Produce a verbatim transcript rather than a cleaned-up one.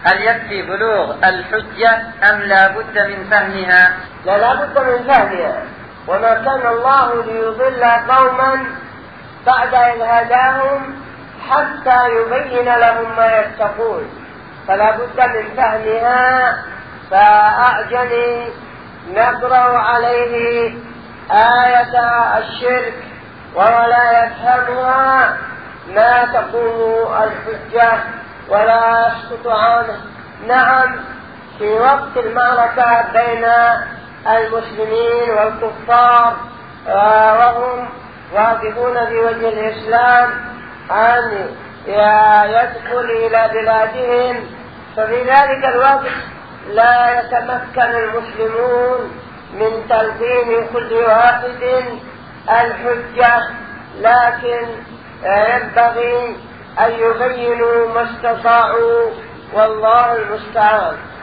هل يكفي بلوغ الحجة أم لا بد من فهمها؟ لا لا بد من فهمها، وما كان الله ليضل قوما بعد إذ هداهم حتى يبين لهم ما يتقون، فلا بد من فهمها. فأعجمي نقرأ عليه آية الشرك وهو لا يفهمها ما تقوم الحجة ولا يسقط عنه. نعم، في وقت المعركة بين المسلمين والكفار وهم واقفون في وجه الإسلام أن يدخل إلى بلادهم، ففي ذلك الوقت لا يتمكن المسلمون من تلقين كل واحد الحجة، لكن ينبغي أن يبينوا ما استطاعوا، والله المستعان.